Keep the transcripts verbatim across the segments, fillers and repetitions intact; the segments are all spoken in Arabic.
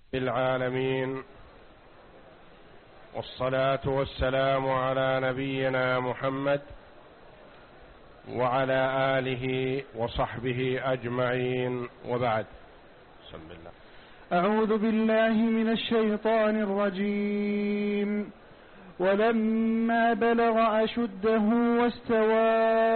العالمين، والصلاة والسلام على نبينا محمد وعلى آله وصحبه أجمعين، وبعد. بسم الله. أعوذ بالله من الشيطان الرجيم. ولما بلغ أشده واستوى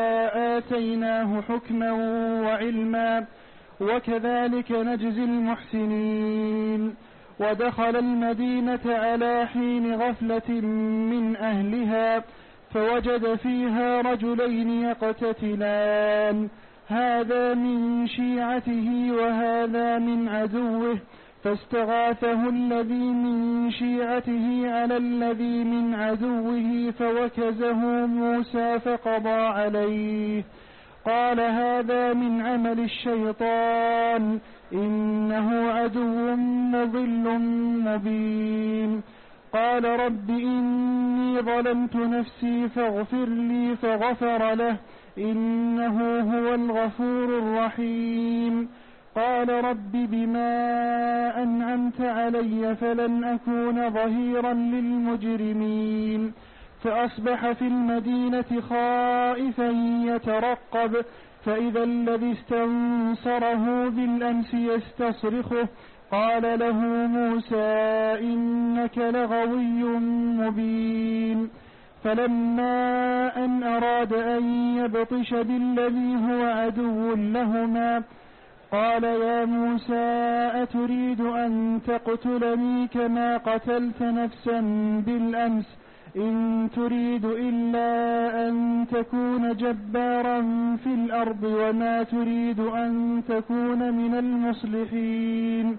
آتيناه حكما وعلما وكذلك نجزي المحسنين. ودخل المدينة على حين غفلة من أهلها فوجد فيها رجلين يقتتلان، هذا من شيعته وهذا من عدوه، فاستغاثه الذي من شيعته على الذي من عدوه فوكزه موسى فقضى عليه. قال هذا من عمل الشيطان إنه عدو مضل مبين. قال رب إني ظلمت نفسي فاغفر لي فغفر له إنه هو الغفور الرحيم. قال رب بما أنعمت علي فلن أكون ظهيرا للمجرمين. فأصبح في المدينة خائفا يترقب، فإذا الذي استنصره بالأمس يستصرخه. قال له موسى إنك لغوي مبين. فلما أن أراد أن يبطش بالذي هو عدو لهما قال يا موسى أتريد أن تقتلني كما قتلت نفسا بالأمس إن تريد إلا أن تكون جبارا في الأرض وما تريد أن تكون من المصلحين.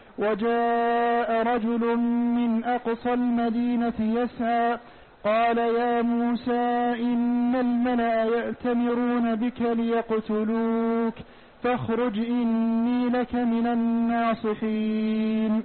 وجاء رجل من أقصى المدينة يسعى قال يا موسى إن الملأ يأتمرون بك ليقتلوك فاخرج إني لك من الناصحين.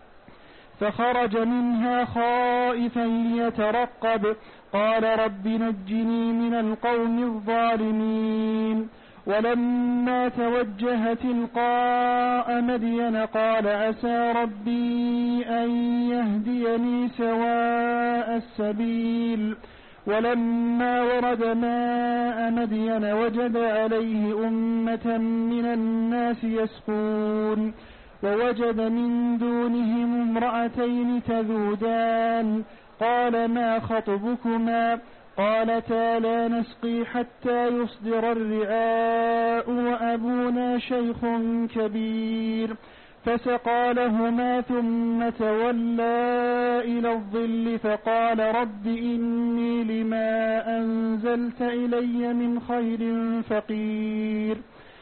فخرج منها خائفا يترقب قال رب نجني من القوم الظالمين. ولما توجه تلقاء مدين قال عسى ربي أن يهديني سواء السبيل. ولما ورد ماء مدين وجد عليه أمة من الناس يسقون ووجد من دونهم امرأتين تذودان قال ما خطبكما قالتا لا نسقي حتى يصدر الرعاء وأبونا شيخ كبير. فسقى لهما ثم تولى إلى الظل فقال رب إني لما أنزلت إلي من خير فقير.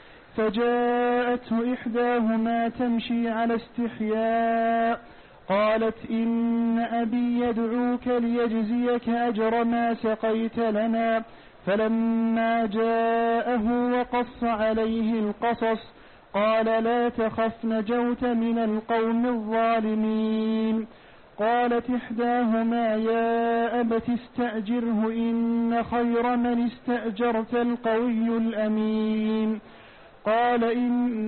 فجاءته إحداهما تمشي على استحياء قالت إن أبي يدعوك ليجزيك أجر ما سقيت لنا. فلما جاءه وقص عليه القصص قال لا تخف نجوت من القوم الظالمين. قالت إحداهما يا أبت استأجره إن خير من استأجرت القوي الأمين. قال إن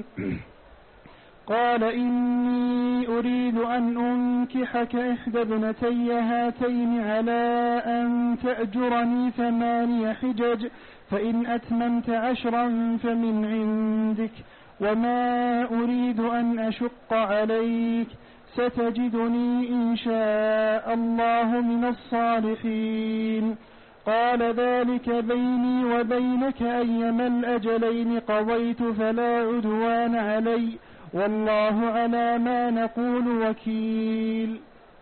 قال إني أريد أن أنكحك إحدى ابنتي هاتين على أن تأجرني ثماني حجج فإن أتممت عشرا فمن عندك وما أريد أن أشق عليك ستجدني إن شاء الله من الصالحين. قال ذلك بيني وبينك أيما الأجلين قضيت فلا عدوان علي والله على ما نقول وكيل.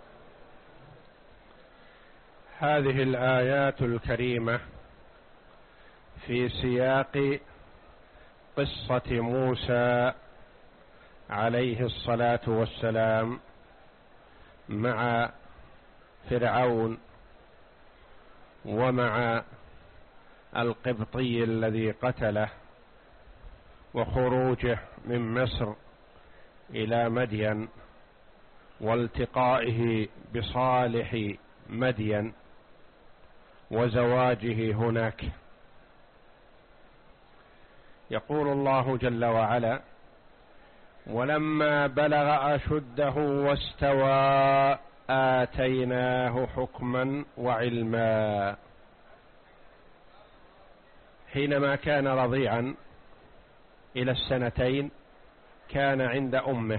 هذه الآيات الكريمة في سياق قصة موسى عليه الصلاة والسلام مع فرعون ومع القبطي الذي قتله وخروجه من مصر إلى مدين والتقائه بصالح مدين وزواجه هناك. يقول الله جل وعلا ولما بلغ أشده واستوى آتيناه حكما وعلما. حينما كان رضيعا إلى السنتين كان عند أمه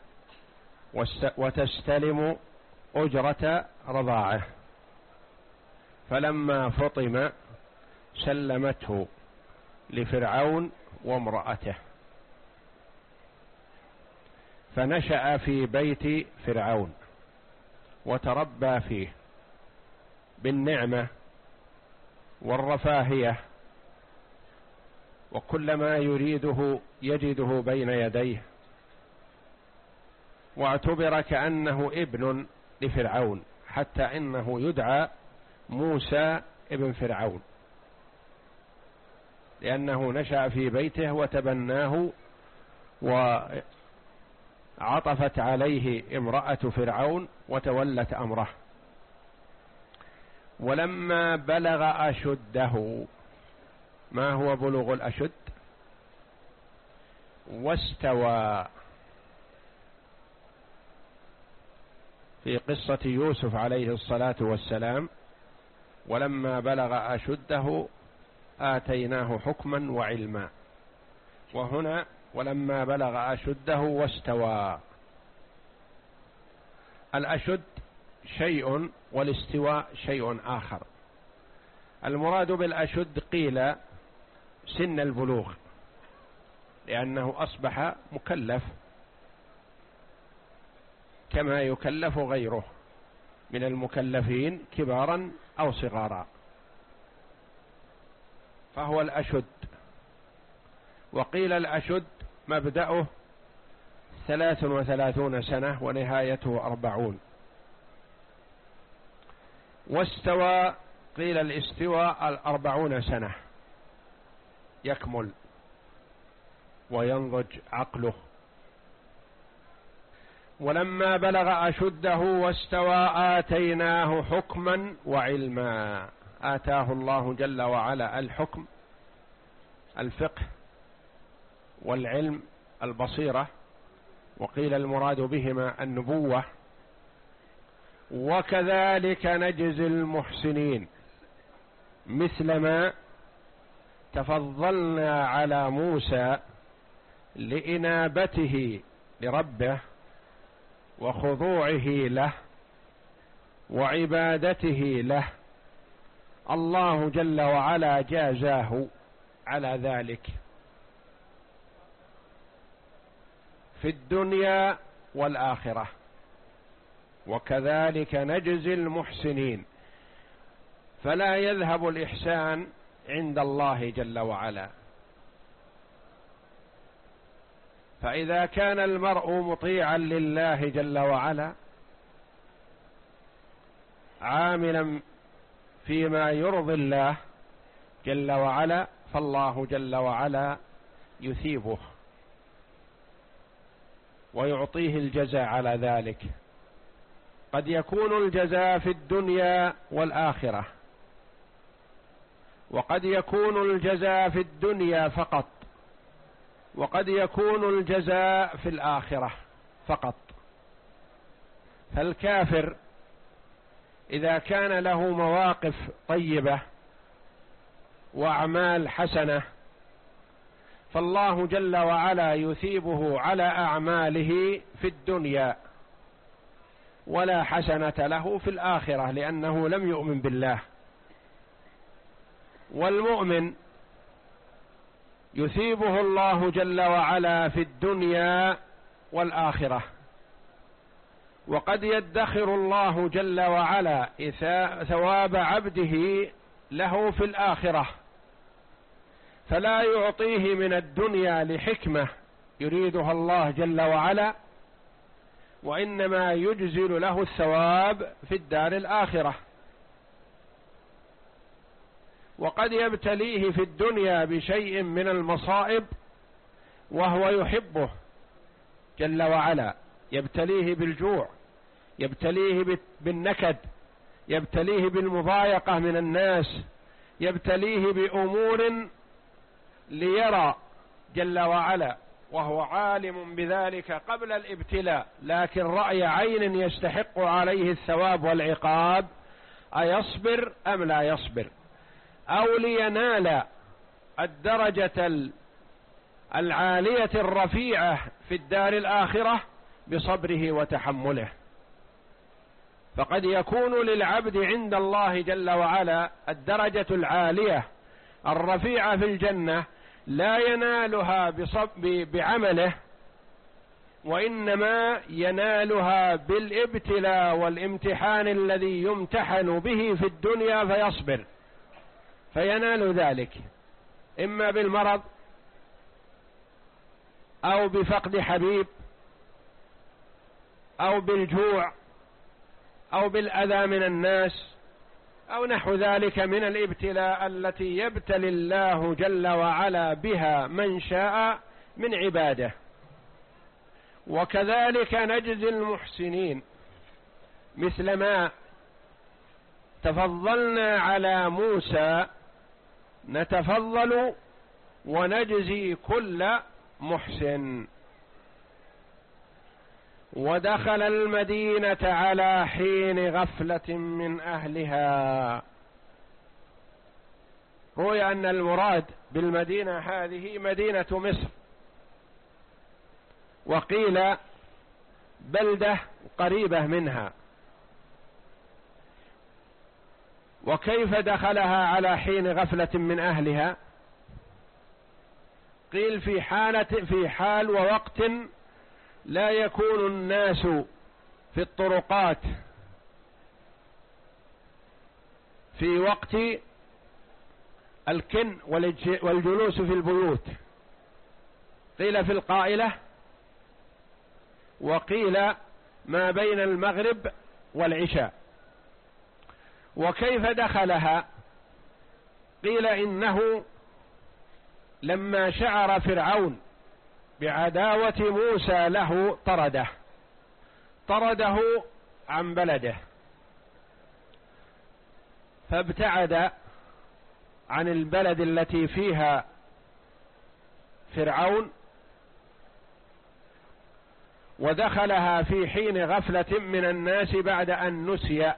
وتستلم أجرة رضاعه، فلما فطم سلمته لفرعون وامرأته، فنشأ في بيت فرعون وتربى فيه بالنعمة والرفاهية، وكل ما يريده يجده بين يديه، واعتبر كأنه ابن لفرعون، حتى إنه يدعى موسى ابن فرعون، لأنه نشأ في بيته وتبناه، وعطفت عليه امرأة فرعون وتولت أمره. ولما بلغ أشده، ما هو بلوغ الأشد؟ واستوى. في قصة يوسف عليه الصلاة والسلام ولما بلغ أشده آتيناه حكما وعلما، وهنا ولما بلغ أشده واستوى. الأشد شيء والاستواء شيء آخر. المراد بالأشد قيل سن البلوغ، لأنه أصبح مكلف كما يكلف غيره من المكلفين كبارا أو صغارا، فهو الأشد. وقيل الأشد مبدأه ثلاث وثلاثون سنة ونهايته أربعون. واستوى قيل الاستواء الأربعون سنة يكمل وينضج عقله. ولما بلغ أشده واستوى آتيناه حكما وعلما. آتاه الله جل وعلا الحكم، الفقه، والعلم، البصيرة، وقيل المراد بهما النبوة. وكذلك نجزي المحسنين، مثلما تفضلنا على موسى لإنابته لربه وخضوعه له وعبادته له، الله جل وعلا جازاه على ذلك في الدنيا والآخرة. وكذلك نجزي المحسنين، فلا يذهب الإحسان عند الله جل وعلا. فإذا كان المرء مطيعا لله جل وعلا عاملا فيما يرضي الله جل وعلا، فالله جل وعلا يثيبه ويعطيه الجزاء على ذلك. قد يكون الجزاء في الدنيا والآخرة، وقد يكون الجزاء في الدنيا فقط، وقد يكون الجزاء في الآخرة فقط. فالكافر إذا كان له مواقف طيبة وأعمال حسنة فالله جل وعلا يثيبه على أعماله في الدنيا، ولا حسنة له في الآخرة لأنه لم يؤمن بالله. والمؤمن يثيبه الله جل وعلا في الدنيا والآخرة، وقد يدخر الله جل وعلا ثواب عبده له في الآخرة، فلا يعطيه من الدنيا لحكمة يريدها الله جل وعلا، وإنما يجزل له الثواب في الدار الآخرة. وقد يبتليه في الدنيا بشيء من المصائب وهو يحبه جل وعلا، يبتليه بالجوع، يبتليه بالنكد، يبتليه بالمضايقة من الناس، يبتليه بأمور ليرى جل وعلا وهو عالم بذلك قبل الابتلاء، لكن رأي عين يستحق عليه الثواب والعقاب، أيصبر أم لا يصبر؟ أو لينال الدرجة العالية الرفيعة في الدار الآخرة بصبره وتحمله. فقد يكون للعبد عند الله جل وعلا الدرجة العالية الرفيعة في الجنة لا ينالها بعمله، وإنما ينالها بالابتلاء والامتحان الذي يمتحن به في الدنيا فيصبر فينال ذلك، إما بالمرض أو بفقد حبيب أو بالجوع أو بالأذى من الناس أو نحو ذلك من الابتلاء التي يبتلي الله جل وعلا بها من شاء من عباده. وكذلك نجزي المحسنين، مثل ما تفضلنا على موسى نتفضل ونجزي كل محسن. ودخل المدينة على حين غفلة من أهلها. روي أن المراد بالمدينة هذه مدينة مصر، وقيل بلدة قريبة منها. وكيف دخلها على حين غفلة من أهلها؟ قيل في حالة في حال ووقت لا يكون الناس في الطرقات في وقت الكن والجلوس في البيوت. قيل في القائلة، وقيل ما بين المغرب والعشاء. وكيف دخلها؟ قيل إنه لما شعر فرعون بعداوة موسى له طرده طرده عن بلده، فابتعد عن البلد التي فيها فرعون، ودخلها في حين غفلة من الناس بعد أن نسي.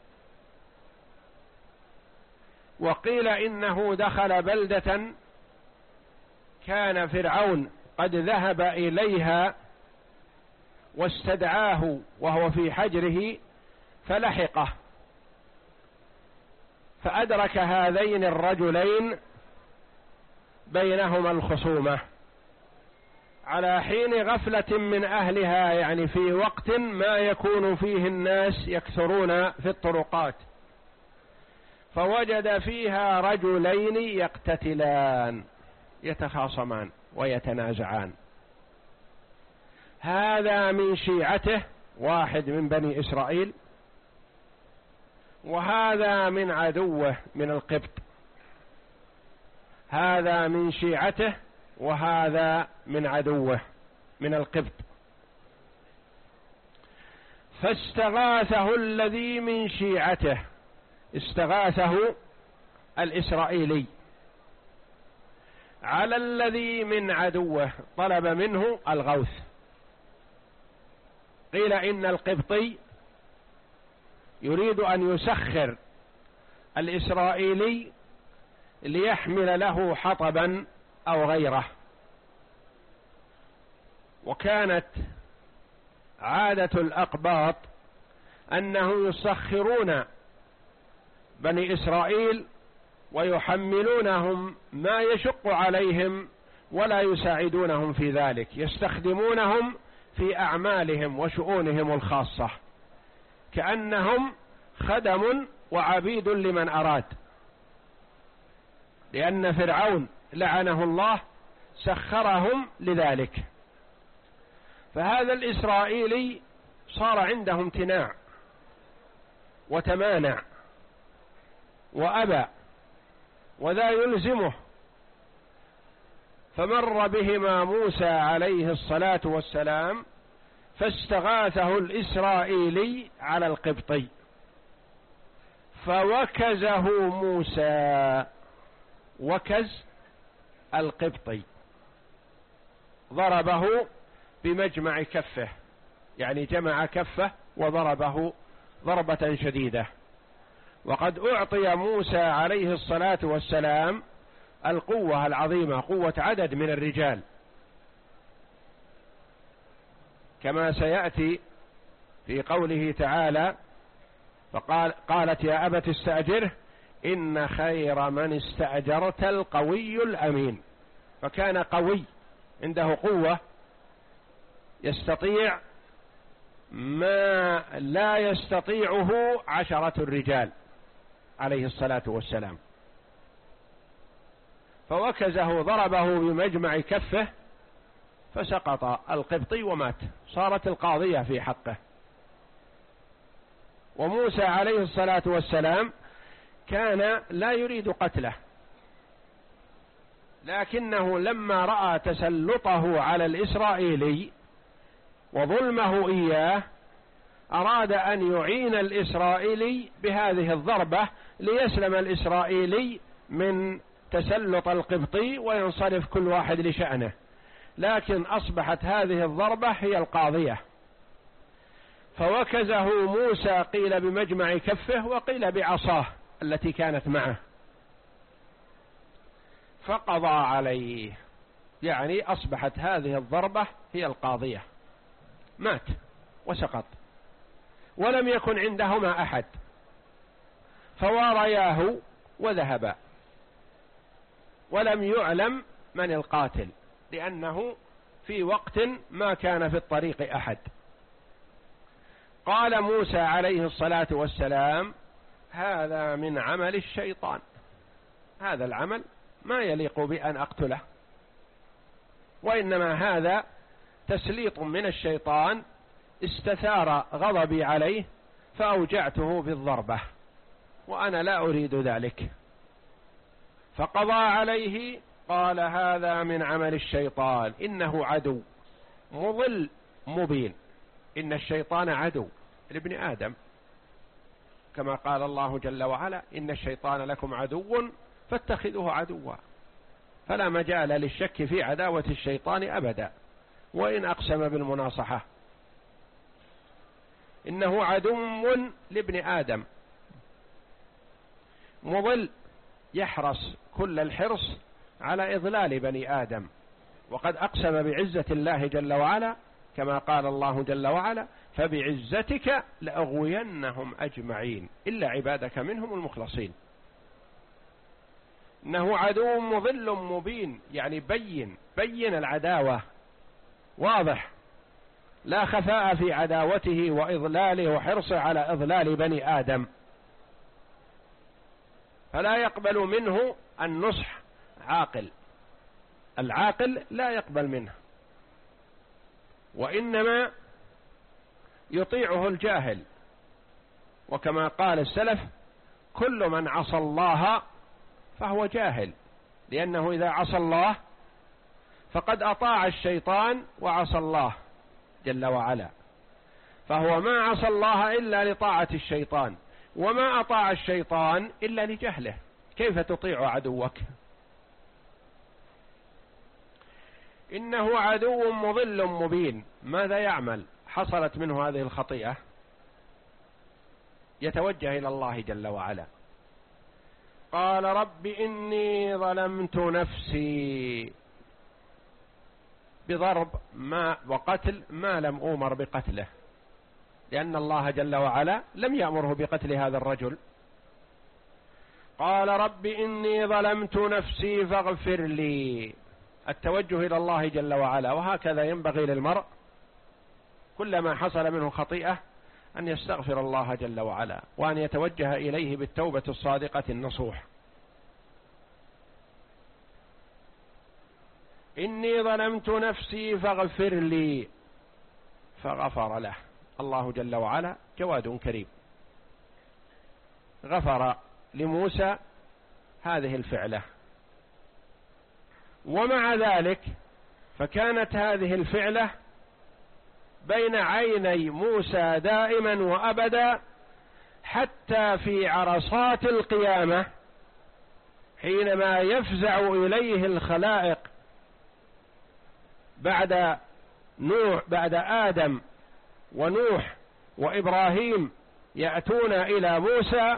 وقيل إنه دخل بلدة كان فرعون قد ذهب إليها واستدعاه وهو في حجره فلحقه، فأدرك هذين الرجلين بينهما الخصومة على حين غفلة من أهلها، يعني في وقت ما يكون فيه الناس يكثرون في الطرقات. فوجد فيها رجلين يقتتلان يتخاصمان ويتنازعان، هذا من شيعته واحد من بني إسرائيل، وهذا من عدوه من القبط. هذا من شيعته وهذا من عدوه من القبط. فاستغاثه الذي من شيعته، استغاثه الإسرائيلي على الذي من عدوه، طلب منه الغوث. قيل إن القبطي يريد أن يسخر الإسرائيلي ليحمل له حطبا أو غيره. وكانت عادة الأقباط أنهم يسخرون بني إسرائيل ويحملونهم ما يشق عليهم ولا يساعدونهم في ذلك، يستخدمونهم في أعمالهم وشؤونهم الخاصة كأنهم خدم وعبيد لمن أراد، لأن فرعون لعنه الله سخرهم لذلك. فهذا الإسرائيلي صار عنده امتناع وتمانع وأبى، وذا يلزمه. فمر بهما موسى عليه الصلاة والسلام فاستغاثه الإسرائيلي على القبطي فوكزه موسى، وكز القبطي. ضربه بمجمع كفه، يعني جمع كفه وضربه ضربة شديدة. وقد أعطي موسى عليه الصلاة والسلام القوة العظيمة، قوة عدد من الرجال، كما سيأتي في قوله تعالى: فقال قالت يا أبت استأجره إن خير من استأجرت القوي الأمين. فكان قوي عنده قوة، يستطيع ما لا يستطيعه عشرة الرجال عليه الصلاة والسلام. فوكزه ضربه بمجمع كفه فسقط القبطي ومات، صارت القاضية في حقه. وموسى عليه الصلاة والسلام كان لا يريد قتله، لكنه لما رأى تسلطه على الإسرائيلي وظلمه إياه أراد أن يعين الإسرائيلي بهذه الضربة ليسلم الإسرائيلي من تسلط القبطي وينصرف كل واحد لشأنه، لكن أصبحت هذه الضربة هي القاضية. فوكزه موسى قيل بمجمع كفه وقيل بعصاه التي كانت معه، فقضى عليه، يعني أصبحت هذه الضربة هي القاضية، مات وسقط، ولم يكن عندهما أحد، فوارياه وذهبا، ولم يعلم من القاتل لأنه في وقت ما كان في الطريق أحد. قال موسى عليه الصلاة والسلام: هذا من عمل الشيطان، هذا العمل ما يليق بأن أقتله، وإنما هذا تسليط من الشيطان استثار غضبي عليه فأوجعته بالضربة، وأنا لا أريد ذلك. فقضى عليه، قال: هذا من عمل الشيطان إنه عدو مضل مبين. إن الشيطان عدو لابن آدم، كما قال الله جل وعلا: إن الشيطان لكم عدو فاتخذوه عدوا. فلا مجال للشك في عداوة الشيطان أبدا وإن أقسم بالمناصحة. إنه عدو لابن آدم مضل، يحرص كل الحرص على إضلال بني آدم، وقد أقسم بعزة الله جل وعلا كما قال الله جل وعلا: فبعزتك لأغوينهم أجمعين إلا عبادك منهم المخلصين. إنه عدو مضل مبين، يعني بين بين العداوة، واضح، لا خفاء في عداوته وإضلاله وحرصه على إضلال بني آدم، فلا يقبل منه النصح عاقل، العاقل لا يقبل منه، وإنما يطيعه الجاهل. وكما قال السلف: كل من عصى الله فهو جاهل، لأنه إذا عصى الله فقد أطاع الشيطان وعصى الله جل وعلا، فهو ما عصى الله إلا لطاعة الشيطان، وما أطاع الشيطان إلا لجهله. كيف تطيع عدوك؟ إنه عدو مضل مبين. ماذا يعمل؟ حصلت منه هذه الخطيئة، يتوجه إلى الله جل وعلا. قال: رب إني ظلمت نفسي، بضرب ما وقتل ما لم أؤمر بقتله، لأن الله جل وعلا لم يأمره بقتل هذا الرجل. قال: رب إني ظلمت نفسي فاغفر لي. التوجه إلى الله جل وعلا، وهكذا ينبغي للمرء كلما حصل منه خطيئة أن يستغفر الله جل وعلا، وأن يتوجه إليه بالتوبة الصادقة النصوح. إني ظلمت نفسي فاغفر لي، فغفر له الله جل وعلا، جواد كريم، غفر لموسى هذه الفعلة. ومع ذلك فكانت هذه الفعلة بين عيني موسى دائما وأبدا، حتى في عرصات القيامة حينما يفزع إليه الخلائق بعد نوح بعد آدم ونوح وإبراهيم يأتون إلى موسى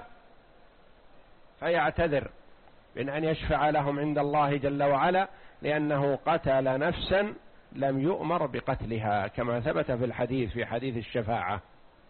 فيعتذر من أن يشفع لهم عند الله جل وعلا، لأنه قتل نفسا لم يؤمر بقتلها كما ثبت في الحديث في حديث الشفاعة،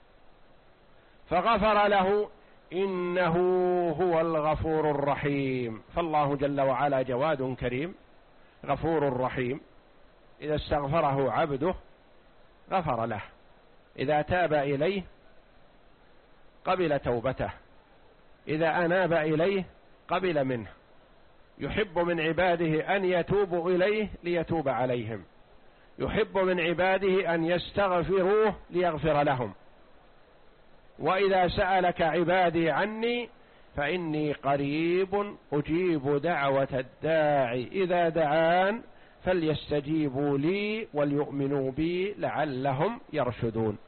فغفر له إنه هو الغفور الرحيم. فالله جل وعلا جواد كريم غفور رحيم، إذا استغفره عبده غفر له، إذا تاب إليه قبل توبته، إذا أناب إليه قبل منه، يحب من عباده أن يتوبوا إليه ليتوب عليهم، يحب من عباده أن يستغفروه ليغفر لهم. وإذا سألك عبادي عني فإني قريب أجيب دعوة الداعي إذا دعان فليستجيبوا لي وليؤمنوا بي لعلهم يرشدون.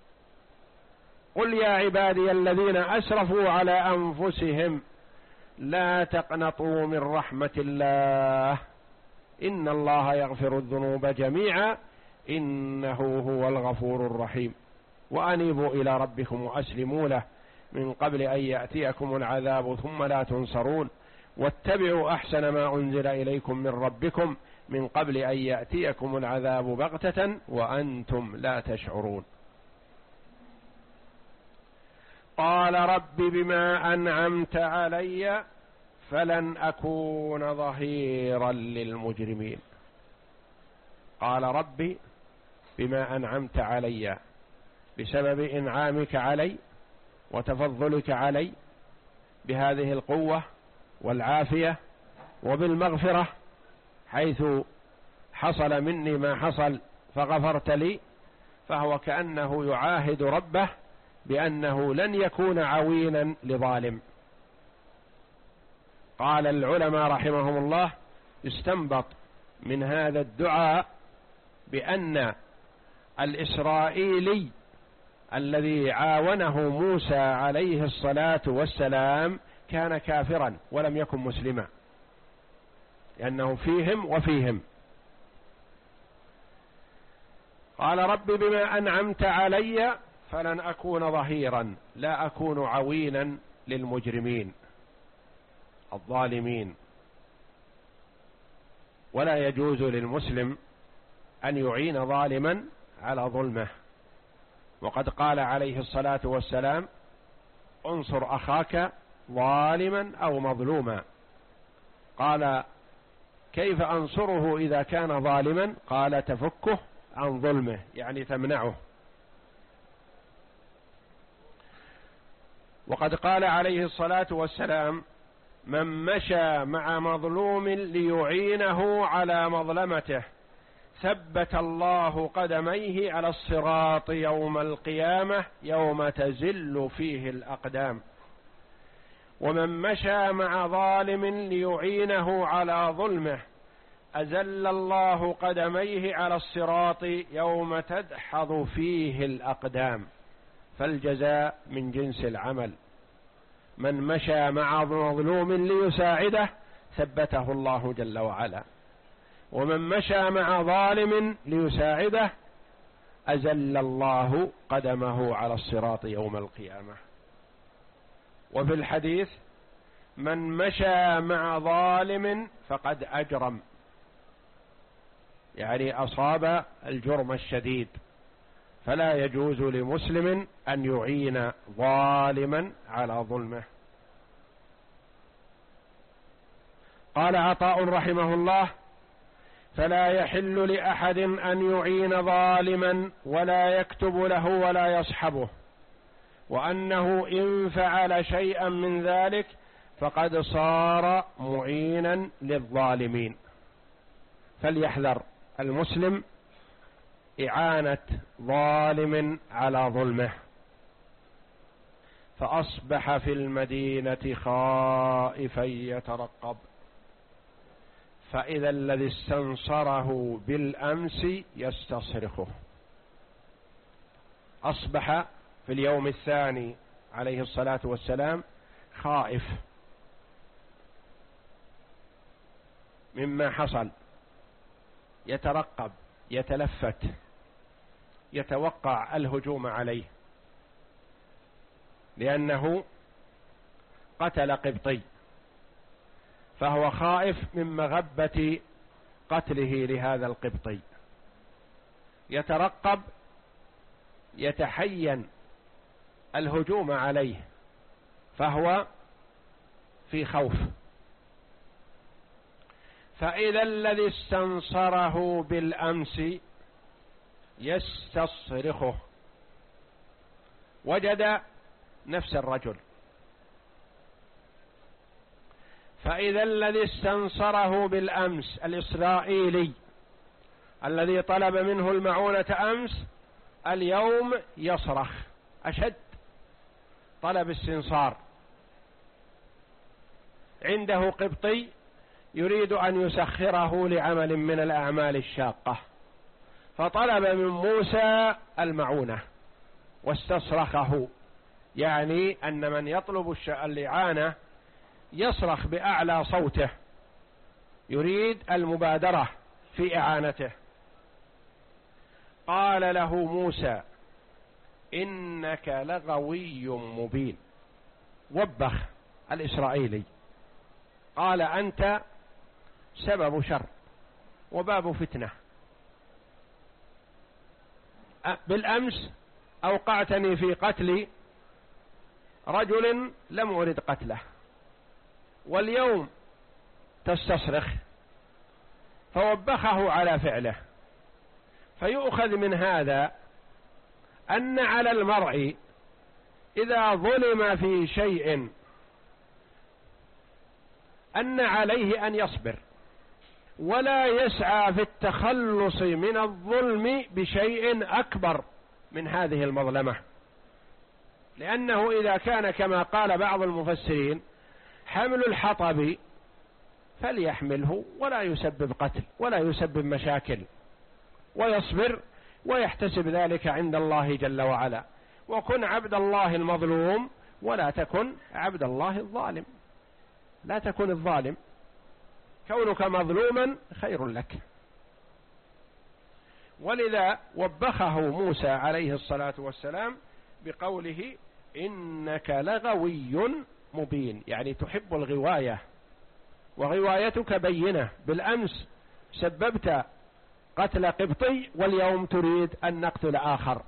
قل يا عبادي الذين أسرفوا على أنفسهم لا تقنطوا من رحمة الله إن الله يغفر الذنوب جميعا إنه هو الغفور الرحيم وأنيبوا إلى ربكم وأسلموا له من قبل أن يأتيكم العذاب ثم لا تنصرون واتبعوا أحسن ما أنزل إليكم من ربكم من قبل أن يأتيكم العذاب بغتة وأنتم لا تشعرون. قال رب بما أنعمت علي فلن أكون ظهيرا للمجرمين. قال ربي بما أنعمت علي، بسبب إنعامك علي وتفضلك علي بهذه القوة والعافية وبالمغفرة، حيث حصل مني ما حصل فغفرت لي، فهو كأنه يعاهد ربه بأنه لن يكون عوينا لظالم. قال العلماء رحمهم الله يستنبط من هذا الدعاء بأن الإسرائيلي الذي عاونه موسى عليه الصلاة والسلام كان كافرا ولم يكن مسلما، لأنه فيهم وفيهم. قال رب بما أنعمت علي فلن أكون ظهيرا، لا أكون عوينا للمجرمين الظالمين. ولا يجوز للمسلم أن يعين ظالما على ظلمه، وقد قال عليه الصلاة والسلام انصر أخاك ظالما أو مظلوما. قال كيف أنصره إذا كان ظالما؟ قال تفكه عن ظلمه، يعني تمنعه. وقد قال عليه الصلاة والسلام من مشى مع مظلوم ليعينه على مظلمته ثبت الله قدميه على الصراط يوم القيامة يوم تزل فيه الأقدام. ومن مشى مع ظالم ليعينه على ظلمه أزل الله قدميه على الصراط يوم تدحض فيه الأقدام. فالجزاء من جنس العمل، من مشى مع مظلوم ليساعده ثبته الله جل وعلا، ومن مشى مع ظالم ليساعده أزل الله قدمه على الصراط يوم القيامة. وفي الحديث من مشى مع ظالم فقد أجرم، يعني أصاب الجرم الشديد، فلا يجوز لمسلم أن يعين ظالما على ظلمه. قال عطاء رحمه الله فلا يحل لأحد أن يعين ظالما ولا يكتب له ولا يصحبه، وأنه إن فعل شيئا من ذلك فقد صار معينا للظالمين. فليحذر المسلم إعانة ظالم على ظلمه. فأصبح في المدينة خائفا يترقب، فإذا الذي استنصره بالأمس يستصرخه. أصبح في اليوم الثاني عليه الصلاة والسلام خائف مما حصل، يترقب يتلفت يتوقع الهجوم عليه، لأنه قتل قبطي، فهو خائف من مغبة قتله لهذا القبطي، يترقب يتحين الهجوم عليه، فهو في خوف. فإذا الذي استنصره بالأمس يستصرخه، وجد نفس الرجل. فإذا الذي استنصره بالأمس الإسرائيلي الذي طلب منه المعونة أمس اليوم يصرخ أشد طلب استنصار. عنده قبطي يريد أن يسخره لعمل من الأعمال الشاقة، فطلب من موسى المعونة واستصرخه، يعني أن من يطلب الإعانة يصرخ بأعلى صوته، يريد المبادرة في إعانته. قال له موسى: إنك لغوي مبين. وبخ الإسرائيلي، قال: أنت سبب شر وباب فتنة، بالأمس أوقعتني في قتل رجل لم أرد قتله، واليوم تستصرخ. فوبخه على فعله. فيؤخذ من هذا أن على المرء إذا ظلم في شيء أن عليه أن يصبر، ولا يسعى في التخلص من الظلم بشيء أكبر من هذه المظلمة، لأنه إذا كان كما قال بعض المفسرين حمل الحطب فليحمله ولا يسبب قتل ولا يسبب مشاكل، ويصبر ويحتسب ذلك عند الله جل وعلا. وكن عبد الله المظلوم ولا تكن عبد الله الظالم، لا تكن الظالم، كونك مظلوما خير لك. ولذا وبخه موسى عليه الصلاة والسلام بقوله: إنك لغوي مبين، يعني تحب الغواية، وغوايتك بينة. بالأمس سببت قتل قبطي واليوم تريد أن نقتل آخر.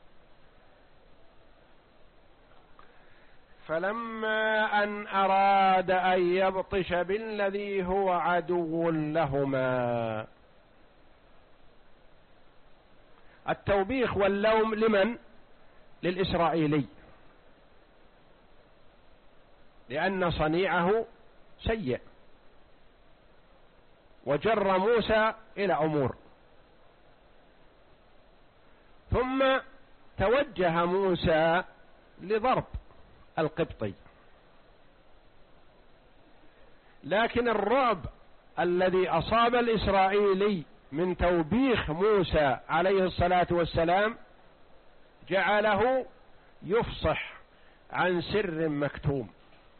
فلما أن أراد أن يبطش بالذي هو عدو لهما. التوبيخ واللوم لمن؟ للإسرائيلي، لأن صنيعه سيء وجر موسى إلى أمور. ثم توجه موسى لضرب القبطي، لكن الرعب الذي أصاب الإسرائيلي من توبيخ موسى عليه الصلاة والسلام جعله يفصح عن سر مكتوم.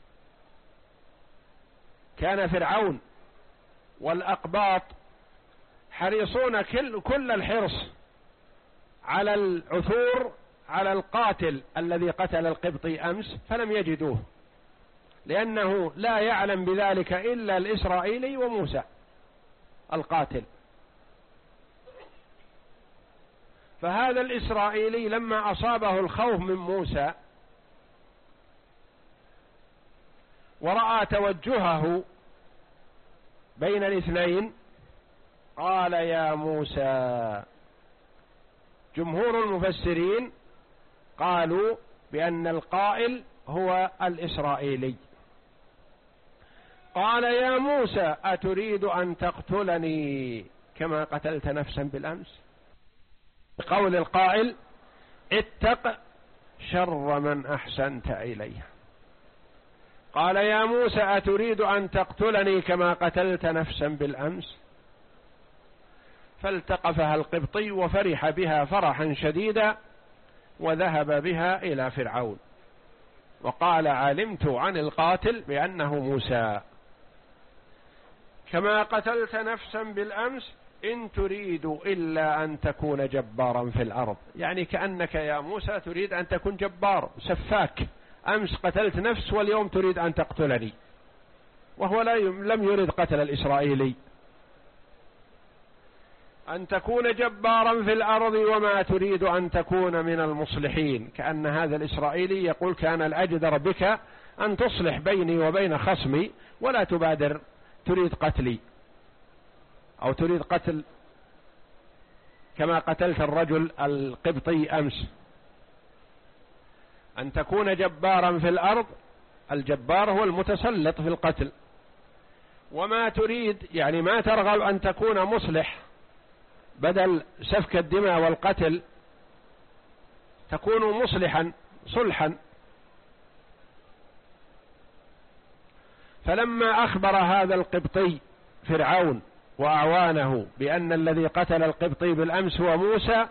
كان فرعون والأقباط حريصون كل, كل الحرص على العثور على القاتل الذي قتل القبطي أمس، فلم يجدوه، لأنه لا يعلم بذلك إلا الإسرائيلي وموسى القاتل. فهذا الإسرائيلي لما أصابه الخوف من موسى ورأى توجهه بين الاثنين قال: يا موسى. جمهور المفسرين قالوا بأن القائل هو الإسرائيلي. قال: يا موسى أتريد أن تقتلني كما قتلت نفسا بالأمس؟ بقول القائل: اتق شر من أحسنت إليه. قال: يا موسى أتريد أن تقتلني كما قتلت نفسا بالأمس؟ فالتقفها القبطي وفرح بها فرحا شديدا، وذهب بها إلى فرعون وقال: علمت عن القاتل بأنه موسى، كما قتلت نفسا بالأمس إن تريد إلا أن تكون جبارا في الأرض، يعني كأنك يا موسى تريد أن تكون جبار سفاك، أمس قتلت نفس واليوم تريد أن تقتلني، وهو لم يرد قتل الإسرائيلي. أن تكون جبارا في الأرض وما تريد أن تكون من المصلحين، كأن هذا الإسرائيلي يقول كان الأجدر بك أن تصلح بيني وبين خصمي ولا تبادر تريد قتلي أو تريد قتل كما قتلت الرجل القبطي أمس. أن تكون جبارا في الأرض، الجبار هو المتسلط في القتل، وما تريد يعني ما ترغب أن تكون مصلح، بدل سفك الدماء والقتل تكون مصلحا صلحا. فلما أخبر هذا القبطي فرعون وأعوانه بأن الذي قتل القبطي بالأمس هو موسى،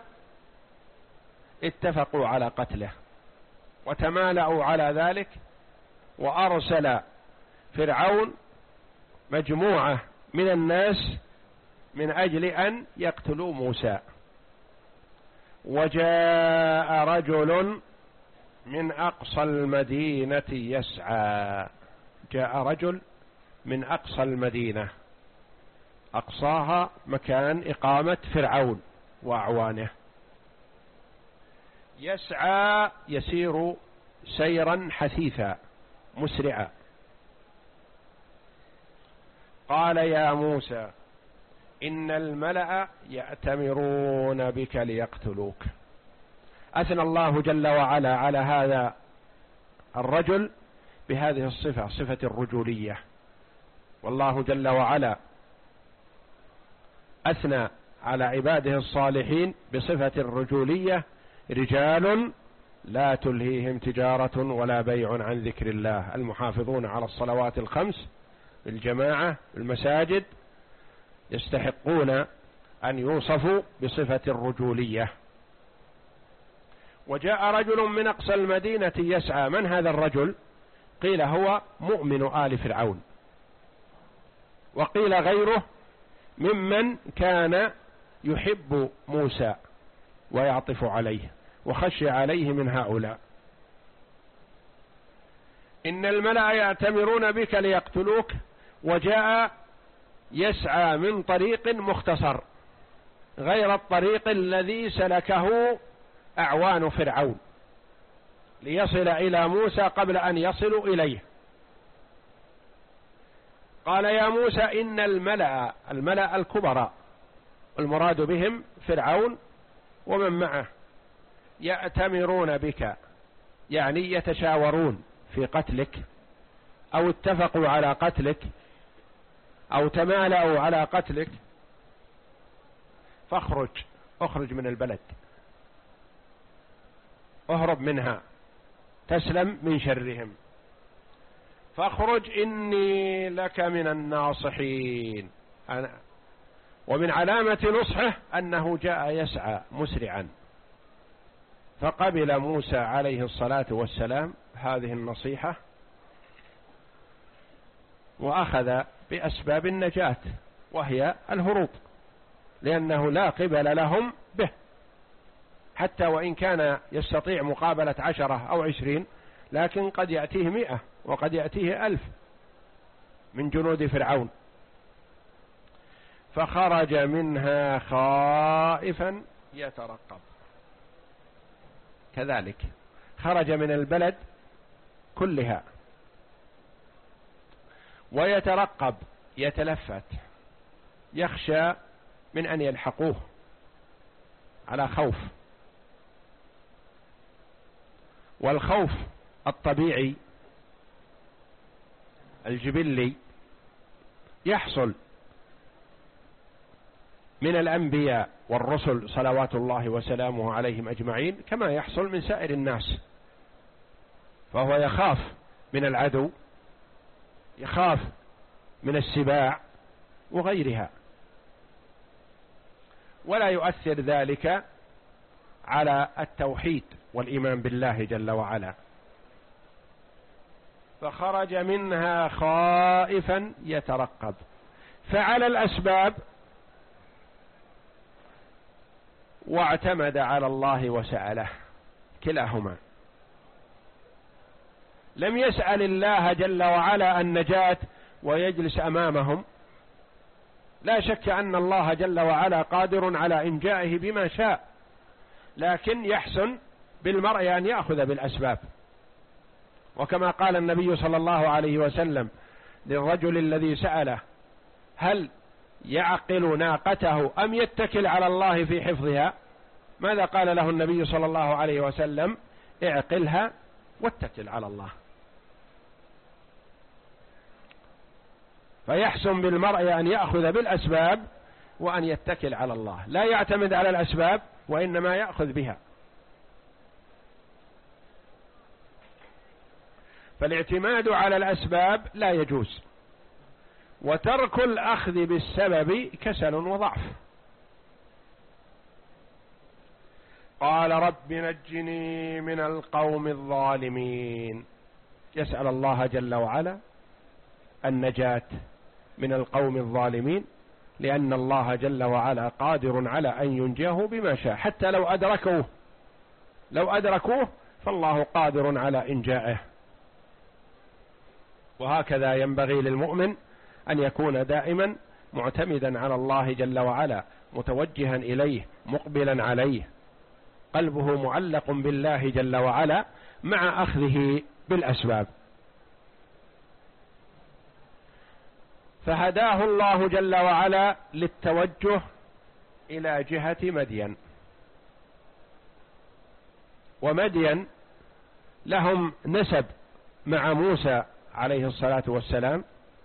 اتفقوا على قتله وتمالأوا على ذلك، وأرسل فرعون مجموعة من الناس من أجل أن يقتلوا موسى. وجاء رجل من أقصى المدينة يسعى، جاء رجل من أقصى المدينة، أقصاها مكان إقامة فرعون وأعوانه، يسعى يسير سيرا حثيثا مسرعا. قال يا موسى إن الملأ يأتمرون بك ليقتلوك. أثنى الله جل وعلا على هذا الرجل بهذه الصفة، صفة الرجولية. والله جل وعلا أثنى على عباده الصالحين بصفة الرجولية: رجال لا تلهيهم تجارة ولا بيع عن ذكر الله، المحافظون على الصلوات الخمس بالجماعة المساجد، يستحقون أن يوصفوا بصفة الرجولية. وجاء رجل من أقصى المدينة يسعى. من هذا الرجل؟ قيل هو مؤمن آل فرعون، وقيل غيره ممن كان يحب موسى ويعطف عليه وخشي عليه من هؤلاء. إن الملأ يأتمرون بك ليقتلوك. وجاء يسعى من طريق مختصر غير الطريق الذي سلكه أعوان فرعون ليصل إلى موسى قبل أن يصلوا إليه. قال يا موسى إن الملأ، الملأ الكبراء المراد بهم فرعون ومن معه، يأتمرون بك يعني يتشاورون في قتلك، أو اتفقوا على قتلك، أو تمالأوا على قتلك، فاخرج، اخرج من البلد، اهرب منها تسلم من شرهم، فاخرج إني لك من الناصحين. أنا ومن علامة نصحه أنه جاء يسعى مسرعا، فقبل موسى عليه الصلاة والسلام هذه النصيحة وأخذ بأسباب النجاة، وهي الهروب، لأنه لا قبل لهم به، حتى وإن كان يستطيع مقابلة عشرة أو عشرين، لكن قد يأتيه مئة وقد يأتيه ألف من جنود فرعون. فخرج منها خائفا يترقب، كذلك خرج من البلد كلها ويترقب، يتلفت، يخشى من أن يلحقوه على خوف. والخوف الطبيعي الجبلي يحصل من الأنبياء والرسل صلوات الله وسلامه عليهم أجمعين، كما يحصل من سائر الناس. فهو يخاف من العدو، يخاف من السباع وغيرها، ولا يؤثر ذلك على التوحيد والإيمان بالله جل وعلا. فخرج منها خائفا يترقب، فعل الأسباب واعتمد على الله وسأله، كلاهما. لم يسأل الله جل وعلا النجاة ويجلس أمامهم، لا شك أن الله جل وعلا قادر على إنجائه بما شاء، لكن يحسن بالمرء أن يأخذ بالأسباب. وكما قال النبي صلى الله عليه وسلم للرجل الذي سأله: هل يعقل ناقته أم يتكل على الله في حفظها؟ ماذا قال له النبي صلى الله عليه وسلم؟ اعقلها واتكل على الله. فيحسن بالمرء أن يأخذ بالأسباب وأن يتكل على الله، لا يعتمد على الأسباب وإنما يأخذ بها. فالاعتماد على الأسباب لا يجوز، وترك الأخذ بالسبب كسل وضعف. قال: رب نجني من القوم الظالمين. يسأل الله جل وعلا النجاة من القوم الظالمين، لأن الله جل وعلا قادر على أن ينجيه بما شاء، حتى لو أدركوه لو أدركوه فالله قادر على إنجائه. وهكذا ينبغي للمؤمن أن يكون دائما معتمدا على الله جل وعلا، متوجها إليه، مقبلا عليه، قلبه معلق بالله جل وعلا مع أخذه بالأسباب. فهداه الله جل وعلا للتوجه إلى جهة مدين. ومدين لهم نسب مع موسى عليه الصلاة والسلام،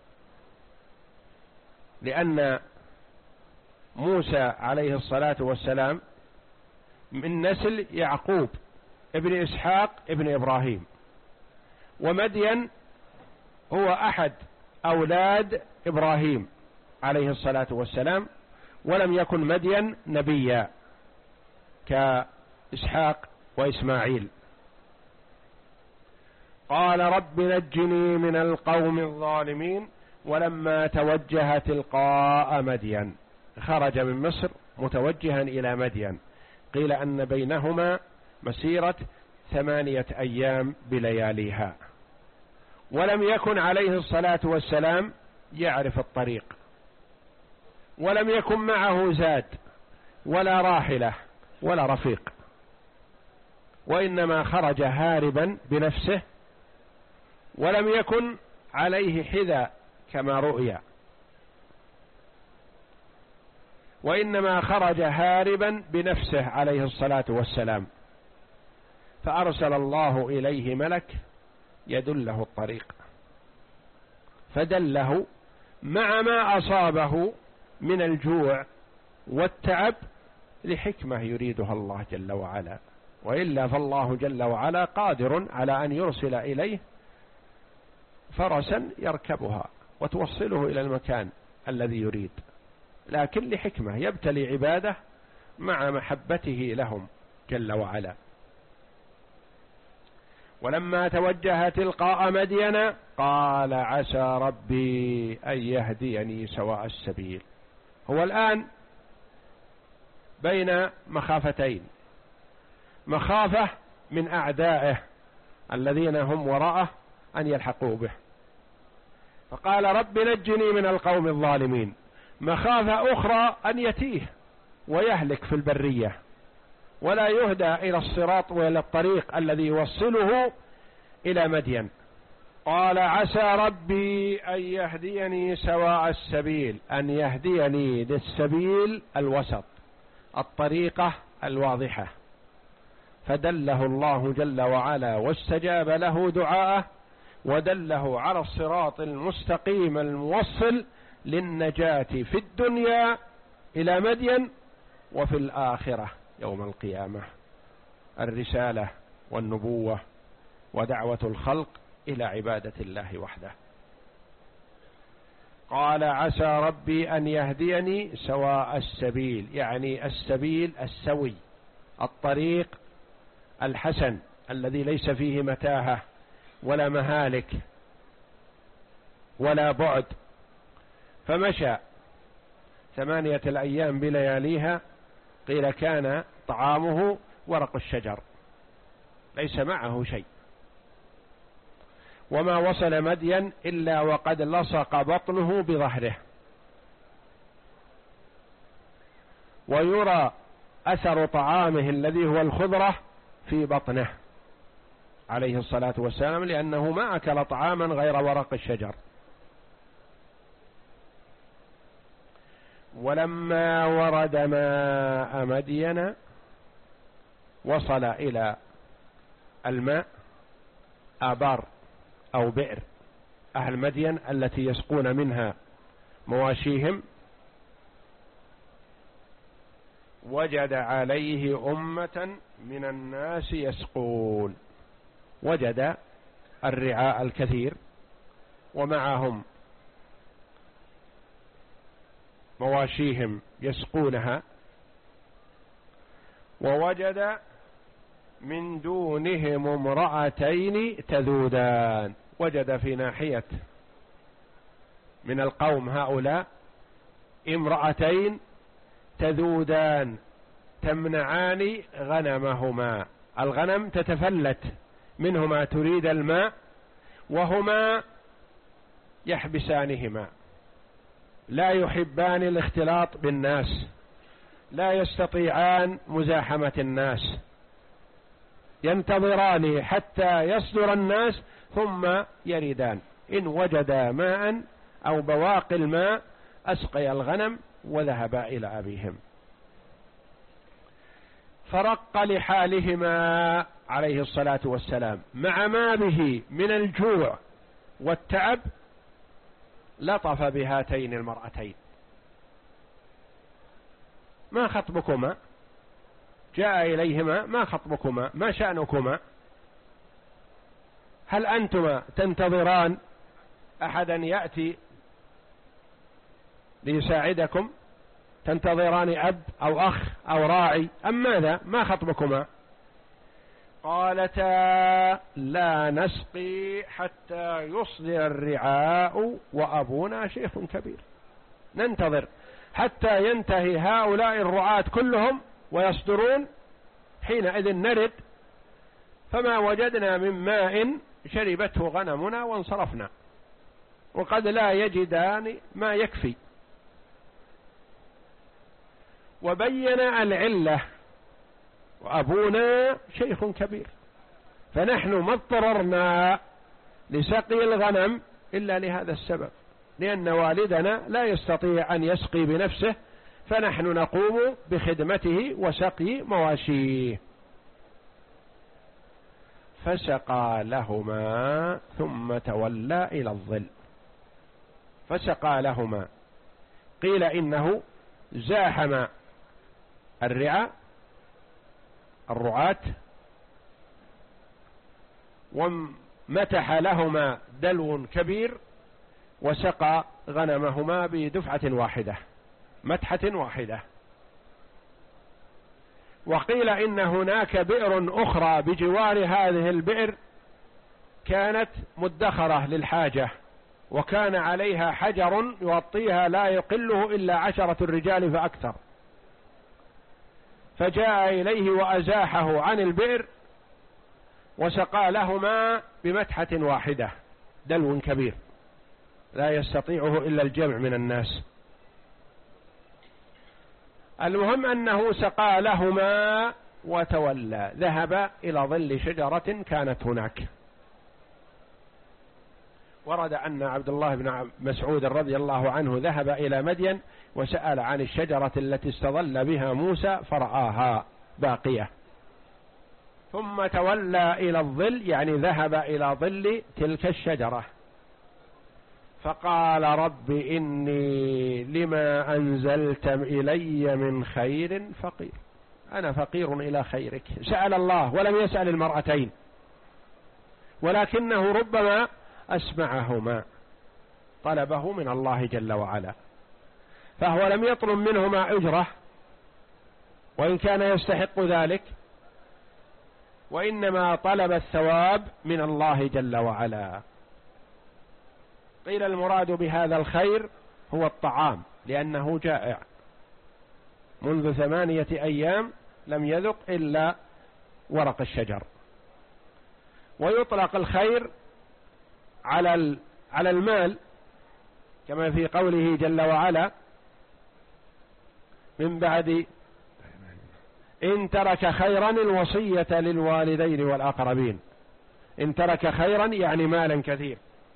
لأن موسى عليه الصلاة والسلام من نسل يعقوب ابن إسحاق ابن إبراهيم، ومدين هو أحد أولاد إبراهيم عليه الصلاة والسلام، ولم يكن مدين نبيا كإسحاق وإسماعيل. قال: رب نجني من القوم الظالمين. ولما توجه تلقاء مدين، خرج من مصر متوجها إلى مدين، قيل أن بينهما مسيرة ثمانية أيام بلياليها، ولم يكن عليه الصلاة والسلام يعرف الطريق، ولم يكن معه زاد ولا راحلة ولا رفيق، وإنما خرج هاربا بنفسه، ولم يكن عليه حذاء كما رؤيا، وإنما خرج هاربا بنفسه عليه الصلاة والسلام. فأرسل الله إليه ملك يدله الطريق، فدله مع ما أصابه من الجوع والتعب لحكمة يريدها الله جل وعلا، وإلا فالله جل وعلا قادر على أن يرسل إليه فرسا يركبها وتوصله إلى المكان الذي يريد، لكن لحكمة يبتلي عباده مع محبته لهم جل وعلا. ولما توجه تلقاء مدين قال: عسى ربي أن يهديني سواء السبيل. هو الآن بين مخافتين: مخافة من أعدائه الذين هم وراءه أن يلحقوا به، فقال: رب نجني من القوم الظالمين. مخافة أخرى أن يتيه ويهلك في البرية ولا يهدى إلى الصراط وإلى الطريق الذي يوصله إلى مدين. قال: عسى ربي أن يهديني سواء السبيل، أن يهديني للسبيل الوسط، الطريقة الواضحة. فدله الله جل وعلا واستجاب له دعاءه، ودله على الصراط المستقيم الموصل للنجاة في الدنيا إلى مدين، وفي الآخرة يوم القيامة الرسالة والنبوة ودعوة الخلق إلى عبادة الله وحده. قال: عسى ربي أن يهديني سواء السبيل، يعني السبيل السوي، الطريق الحسن الذي ليس فيه متاهة ولا مهالك ولا بعد. فمشى ثمانية الأيام بلياليها، قيل كان طعامه ورق الشجر، ليس معه شيء. وما وصل مدين إلا وقد لصق بطنه بظهره، ويرى أثر طعامه الذي هو الخضرة في بطنه عليه الصلاة والسلام، لأنه ما أكل طعاما غير ورق الشجر. ولما ورد ماء مدين وصل إلى الماء، آبار أو بئر أهل مدين التي يسقون منها مواشيهم، وجد عليه أمة من الناس يسقون. وجد الرعاء الكثير ومعهم مواشيهم يسقونها، ووجد من دونهم امرأتين تذودان. وجد في ناحية من القوم هؤلاء امرأتين تذودان تمنعان غنمهما، الغنم تتفلت منهما تريد الماء وهما يحبسانهما، لا يحبان الاختلاط بالناس، لا يستطيعان مزاحمة الناس، ينتظران حتى يصدر الناس ثم يردان. إن وجدا ماء أو بواقي الماء أسقي الغنم وذهبا إلى أبيهم. فرق لحالهما عليه الصلاة والسلام مع ما به من الجوع والتعب، لطف بهاتين المرأتين: ما خطبكما؟ جاء إليهما: ما خطبكما؟ ما شأنكما؟ هل أنتما تنتظران أحدا يأتي ليساعدكم؟ تنتظران أب أو أخ أو راعي أم ماذا؟ ما خطبكما؟ قالتا: لا نسقي حتى يصدر الرعاء وأبونا شيخ كبير. ننتظر حتى ينتهي هؤلاء الرعاة كلهم ويصدرون، حينئذ نرد. فما وجدنا من ماء شربته غنمنا وانصرفنا، وقد لا يجدان ما يكفي. وبين العلة: وأبونا شيخ كبير، فنحن ما اضطررنا لسقي الغنم إلا لهذا السبب، لأن والدنا لا يستطيع أن يسقي بنفسه، فنحن نقوم بخدمته وسقي مواشيه. فسقى لهما ثم تولى إلى الظل. فسقى لهما، قيل إنه زاحم الرعاء الرعاة ومتح لهما دلو كبير وسقى غنمهما بدفعة واحدة، متحة واحدة. وقيل إن هناك بئر أخرى بجوار هذه البئر كانت مدخرة للحاجة، وكان عليها حجر يغطيها لا يقله إلا عشرة الرجال فأكثر، فجاء إليه وأزاحه عن البئر وسقى لهما بمتحة واحدة دلو كبير لا يستطيعه إلا الجمع من الناس. المهم أنه سقى لهما وتولى، ذهب إلى ظل شجرة كانت هناك. ورد أن عبد الله بن مسعود رضي الله عنه ذهب إلى مدين وسأل عن الشجرة التي استظل بها موسى فرآها باقية، ثم تولى إلى الظل، يعني ذهب إلى ظل تلك الشجرة، فقال: رب إني لما أنزلت إلي من خير فقير. أنا فقير إلى خيرك. سأل الله ولم يسأل المرأتين، ولكنه ربما أسمعهما، طلبه من الله جل وعلا، فهو لم يطلب منهما أجرة وإن كان يستحق ذلك، وإنما طلب الثواب من الله جل وعلا. قيل المراد بهذا الخير هو الطعام، لأنه جائع منذ ثمانية أيام لم يذق إلا ورق الشجر. ويطلق الخير على على المال كما في قوله جل وعلا من بعد إن ترك خيرا الوصية للوالدين والأقربين. إن ترك خيرا يعني مالا كثير.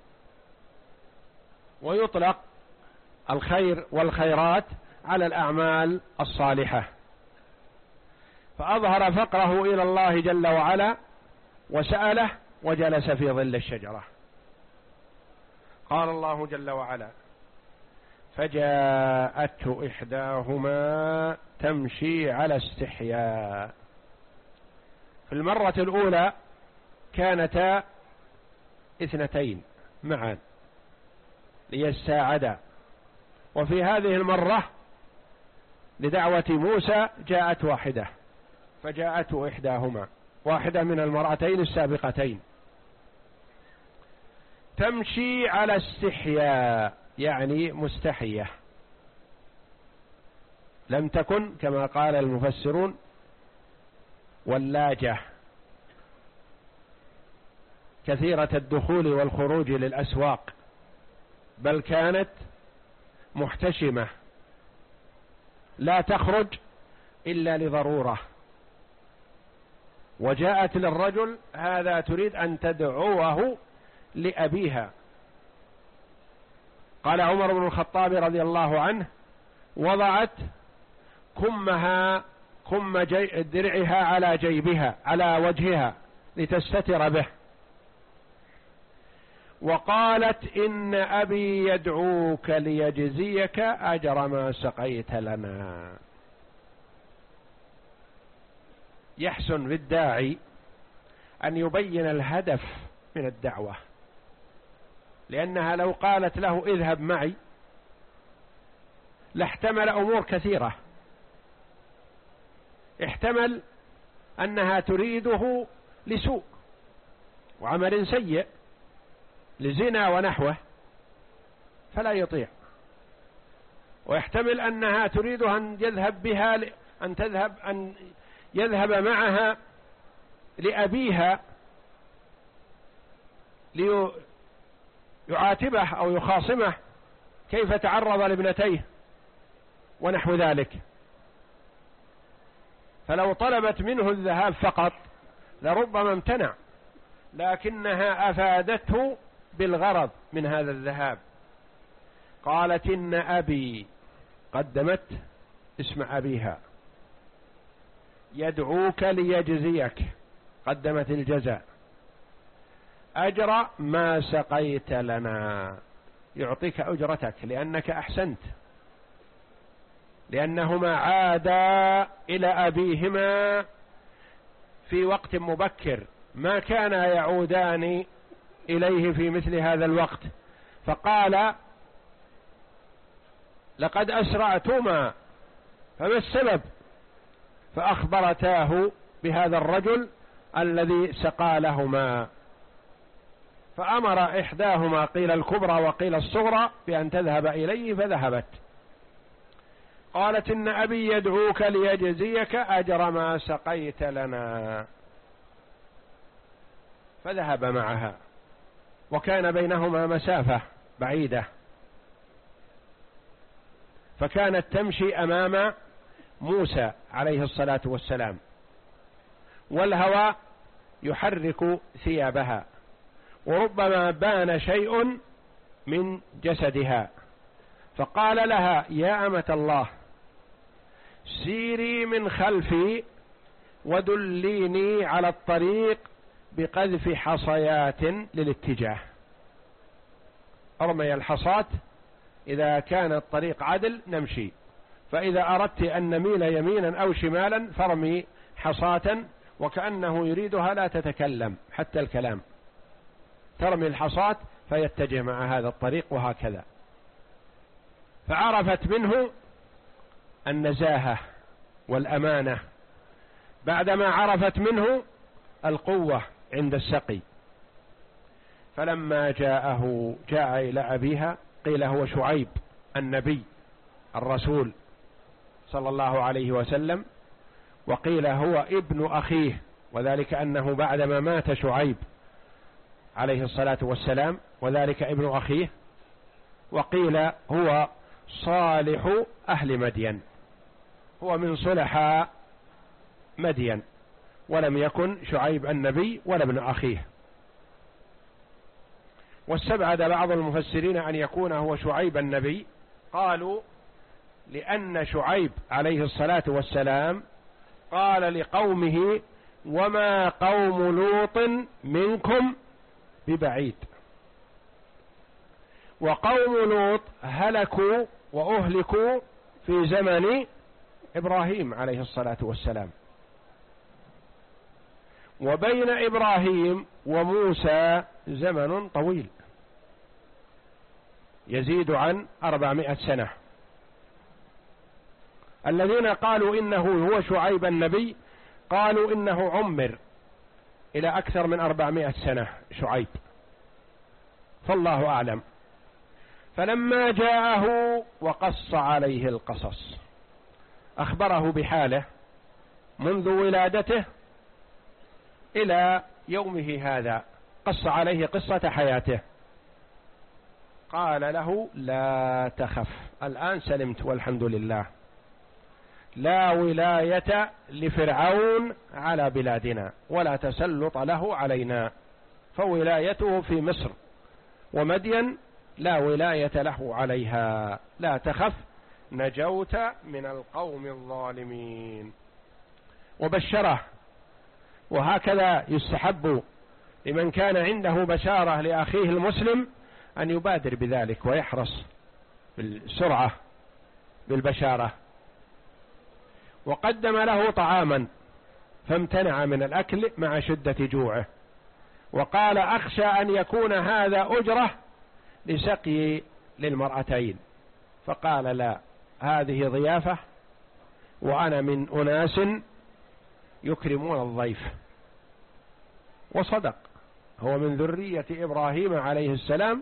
ويطلق الخير والخيرات على الأعمال الصالحة. فأظهر فقره إلى الله جل وعلا وسأله وجلس في ظل الشجرة. قال الله جل وعلا فجاءته إحداهما تمشي على استحياء. في المرة الأولى كانتا اثنتين معا ليساعدا، وفي هذه المرة لدعوة موسى جاءت واحدة، فجاءته إحداهما، واحدة من المرأتين السابقتين. تمشي على استحياء يعني مستحية، لم تكن كما قال المفسرون ولاجة كثيرة الدخول والخروج للأسواق، بل كانت محتشمة لا تخرج إلا لضرورة. وجاءت للرجل هذا تريد أن تدعوه لأبيها. قال عمر بن الخطاب رضي الله عنه وضعت كمها كم درعها على جيبها على وجهها لتستتر به، وقالت إن أبي يدعوك ليجزيك أجر ما سقيت لنا. يحسن بالداعي أن يبين الهدف من الدعوة، لأنها لو قالت له اذهب معي لاحتمل أمور كثيرة. احتمل أنها تريده لسوء وعمل سيء لزنا ونحوه فلا يطيع، ويحتمل أنها تريد أن يذهب بها أن تذهب أن يذهب معها لأبيها ليعاتبه أو يخاصمه كيف تعرض لابنتيه ونحو ذلك. فلو طلبت منه الذهاب فقط لربما امتنع، لكنها أفادته بالغرض من هذا الذهاب. قالت إن أبي، قدمت اسم أبيها، يدعوك ليجزيك، قدمت الجزاء، أجر ما سقيت لنا، يعطيك أجرتك لأنك أحسنت، لأنهما عادا إلى أبيهما في وقت مبكر ما كانا يعودان إليه في مثل هذا الوقت. فقال لقد أسرعتما، فما السبب؟ فأخبرتاه بهذا الرجل الذي سقى لهما، فأمر إحداهما قيل الكبرى وقيل الصغرى بأن تذهب إليه، فذهبت. قالت إن أبي يدعوك ليجزيك أجر ما سقيت لنا، فذهب معها، وكان بينهما مسافة بعيدة، فكانت تمشي أمام موسى عليه الصلاة والسلام، والهواء يحرك ثيابها، وربما بان شيء من جسدها. فقال لها يا أمة الله سيري من خلفي ودليني على الطريق بقذف حصيات للاتجاه. ارمي الحصات، إذا كان الطريق عدل نمشي، فإذا أردت أن نميل يمينا أو شمالا فارمي حصاة، وكأنه يريدها لا تتكلم حتى الكلام، ترمي الحصاة فيتجه مع هذا الطريق، وهكذا. فعرفت منه النزاهة والأمانة بعدما عرفت منه القوة عند السقي. فلما جاءه جاء إلى أبيها، قيل هو النبي الرسول صلى الله عليه وسلم، وقيل هو ابن أخيه، وذلك أنه بعدما مات شعيب عليه الصلاة والسلام وذلك ابن أخيه. وقيل هو صالح أهل مدين، هو من صلحاء مدين، ولم يكن شعيب النبي ولا ابن أخيه. واستبعد بعض المفسرين أن يكون هو شعيب النبي، قالوا لأن شعيب عليه الصلاة والسلام قال لقومه وما قوم لوط منكم ببعيد، وقوم لوط هلكوا وأهلكوا في زمن إبراهيم عليه الصلاة والسلام، وبين إبراهيم وموسى زمن طويل يزيد عن أربعمائة سنة. الذين قالوا إنه هو شعيب النبي قالوا إنه عمر إلى أكثر من أربعمائة سنة شعيب، فالله أعلم. فلما جاءه وقص عليه القصص، أخبره بحاله منذ ولادته إلى يومه هذا، قص عليه قصة حياته، قال له لا تخف، الآن سلمت والحمد لله، لا ولاية لفرعون على بلادنا ولا تسلط له علينا، فولايته في مصر، ومدين لا ولاية له عليها، لا تخف نجوت من القوم الظالمين. وبشره. وهكذا يستحب لمن كان عنده بشارة لأخيه المسلم أن يبادر بذلك ويحرص بالسرعة بالبشارة. وقدم له طعاما فامتنع من الأكل مع شدة جوعه، وقال أخشى أن يكون هذا أجرة لسقي للمرأتين، فقال لا، هذه ضيافة وأنا من أناس يكرمون الضيف. وصدق، هو من ذرية إبراهيم عليه السلام،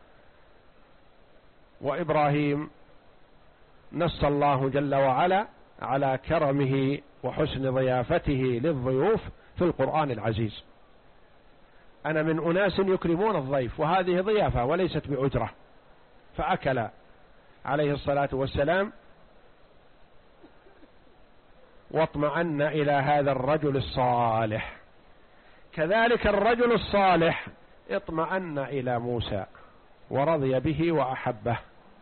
وإبراهيم نص الله جل وعلا على كرمه وحسن ضيافته للضيوف في القرآن العزيز. أنا من أناس يكرمون الضيف، وهذه ضيافة وليست بأجرة. فأكل عليه الصلاة والسلام واطمأن إلى هذا الرجل الصالح. كذلك الرجل الصالح اطمأن إلى موسى ورضي به وأحبه.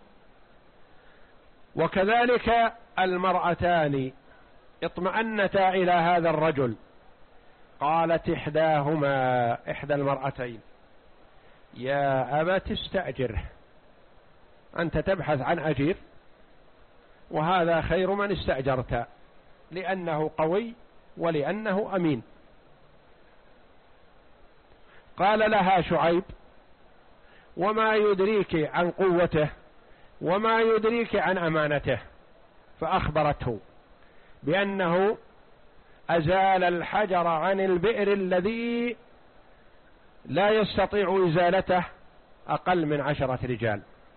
وكذلك المرأتان اطمأنتا إلى هذا الرجل. قالت إحداهما، إحدى المرأتين، يا أبت استأجره، أنت تبحث عن أجير، وهذا خير من استأجرت، لأنه قوي ولأنه أمين. قال لها شعيب وما يدريك عن قوته وما يدريك عن أمانته، فأخبرته بأنه أزال الحجر عن البئر الذي لا يستطيع إزالته أقل من عشرة رجال،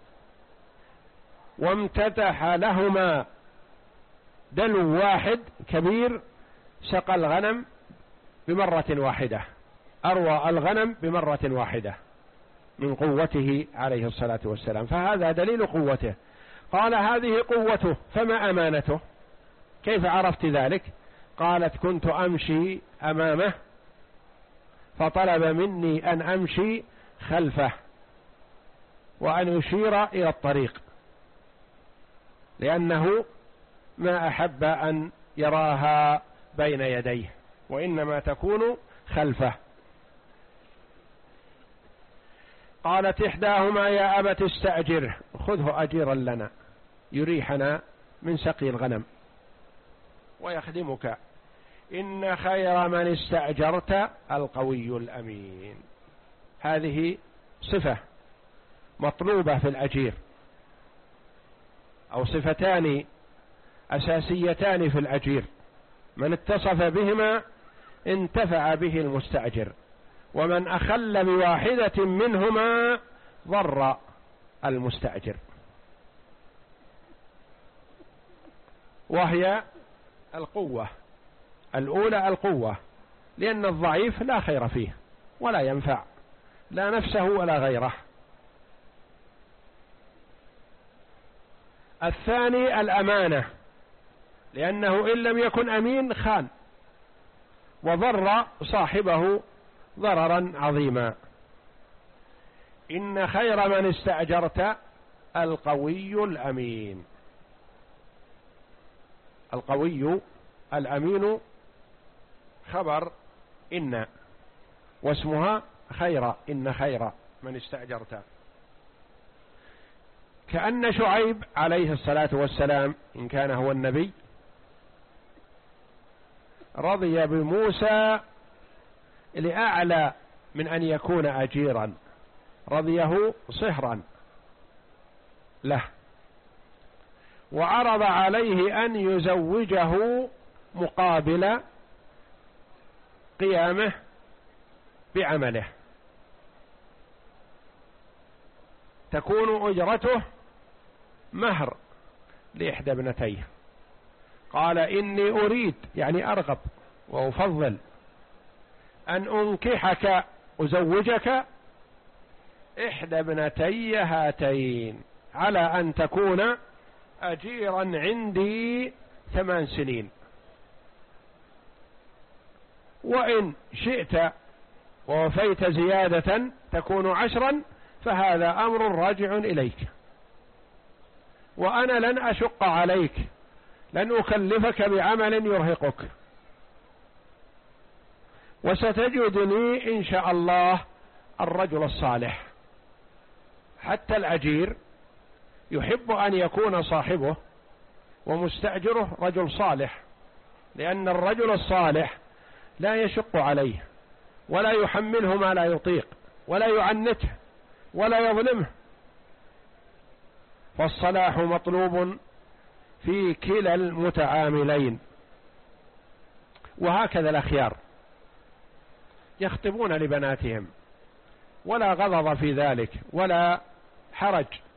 وامتتح لهما دلو واحد كبير سقى الغنم بمرة واحدة، أروى الغنم بمرة واحدة من قوته عليه الصلاة والسلام، فهذا دليل قوته. قال هذه قوته، فما أمانته؟ كيف عرفت ذلك؟ قالت كنت أمشي أمامه فطلب مني أن أمشي خلفه وأن يشير إلى الطريق، لأنه ما أحب أن يراها بين يديه وإنما تكون خلفه. قالت إحداهما يا أبت استأجره، خذه أجيرا لنا يريحنا من سقي الغنم ويخدمك، إن خير من استأجرت القوي الأمين. هذه صفة مطلوبة في الأجير، أو صفتان أساسيتان في الأجير، من اتصف بهما انتفع به المستأجر، ومن أخل بواحدة منهما ضر المستأجر، وهي القوة الأولى القوة، لأن الضعيف لا خير فيه ولا ينفع لا نفسه ولا غيره. الثاني الأمانة، لأنه إن لم يكن أمين خان وضر صاحبه ضررا عظيما. إن خير من استأجرت القوي الأمين. القوي الأمين خبر إن، واسمها خير، إن خير من استأجرت. كأن شعيب عليه الصلاة والسلام إن كان هو النبي رضي بموسى لأعلى من أن يكون أجيرا، رضيه صهرا له، وعرض عليه أن يزوجه مقابل قيامه بعمله، تكون أجرته مهر لإحدى ابنتيه. قال إني أريد، يعني أرغب وأفضل، أن أنكحك أزوجك إحدى ابنتي هاتين على أن تكون أجيرا عندي ثمان سنين، وإن شئت ووفيت زيادة تكون عشرا فهذا أمر راجع إليك، وأنا لن أشق عليك، لن أكلفك بعمل يرهقك، وستجدني إن شاء الله الرجل الصالح. حتى الأجير يحب أن يكون صاحبه ومستأجره رجل صالح، لأن الرجل الصالح لا يشق عليه ولا يحمله ما لا يطيق ولا يعنته ولا يظلمه. فالصلاح مطلوب في كلا المتعاملين. وهكذا الأخيار يخطبون لبناتهم ولا غضض في ذلك ولا حرج،